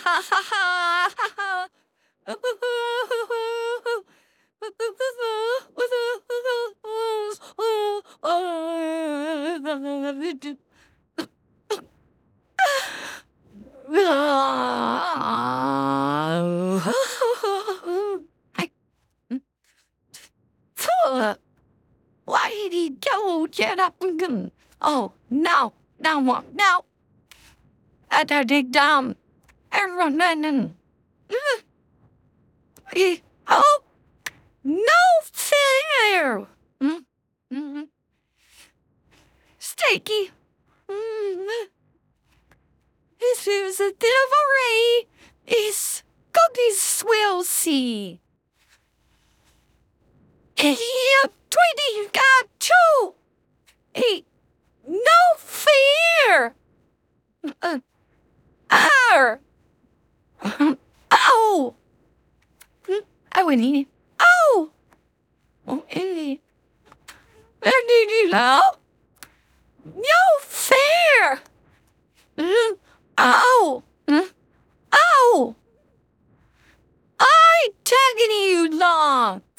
Why did he go get up again? Oh, no, what? No. I had to dig down and run in. Oh, no fair. Steaky. This is a delivery. It's cookies will see. Here, 20 got 2. No fear. Ow. I went in. Ow. Oh, Andy. Where did you know? No fair. Ow. Ow. I tagging you long.